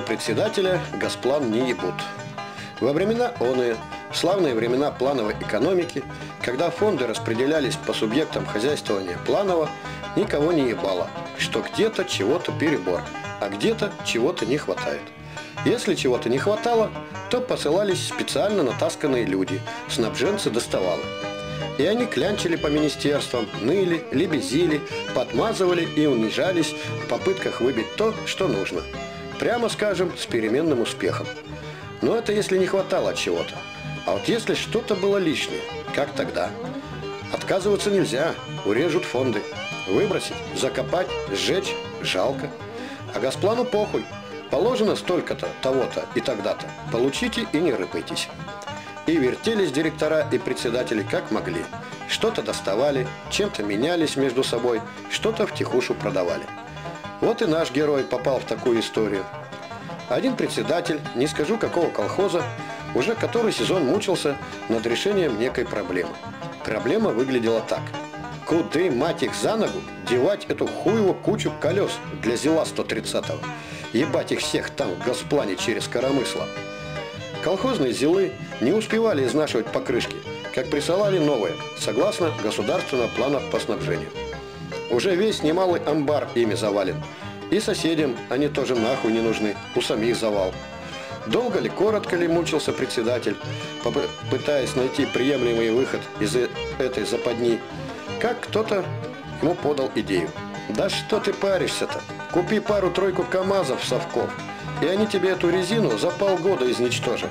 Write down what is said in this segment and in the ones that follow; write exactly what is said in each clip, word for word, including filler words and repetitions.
председателя госплан не ебут. Во времена оные, славные времена плановой экономики, когда фонды распределялись по субъектам хозяйствования планово, никого не ебало, что где-то чего-то перебор, а где-то чего-то не хватает. Если чего-то не хватало, то посылались специально натасканные люди, снабженцы доставалы. И они клянчили по министерствам, ныли, лебезили, подмазывали и унижались в попытках выбить то, что нужно. Прямо скажем, с переменным успехом. Но это если не хватало чего-то. А вот если что-то было лишнее, как тогда? Отказываться нельзя, урежут фонды. Выбросить, закопать, сжечь – жалко. А госплану похуй. Положено столько-то, того-то и тогда-то. Получите и не рыпайтесь. И вертелись директора и председатели как могли. Что-то доставали, чем-то менялись между собой, что-то втихушу продавали. Вот и наш герой попал в такую историю. Один председатель, не скажу какого колхоза, уже который сезон мучился над решением некой проблемы. Проблема выглядела так. Куды, мать их, за ногу девать эту хуеву кучу колес для ЗИЛа сто тридцатого? Ебать их всех там в госплане через коромысло. Колхозные ЗИЛы не успевали изнашивать покрышки, как присылали новые, согласно государственного плана по снабжению. Уже весь немалый амбар ими завален. И соседям они тоже нахуй не нужны, у самих завал. Долго ли, коротко ли мучился председатель, пытаясь найти приемлемый выход из этой западни, как кто-то ему подал идею. Да что ты паришься-то? Купи пару-тройку КАМАЗов совков, и они тебе эту резину за полгода изничтожат.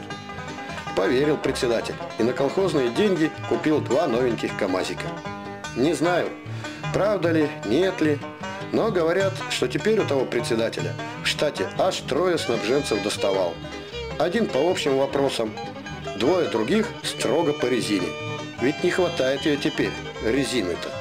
Поверил председатель и на колхозные деньги купил два новеньких КАМАЗика. Не знаю, правда ли, нет ли, но говорят, что теперь у того председателя в штате аж трое снабженцев доставал. Один по общим вопросам, двое других строго по резине. Ведь не хватает ее теперь, резины-то.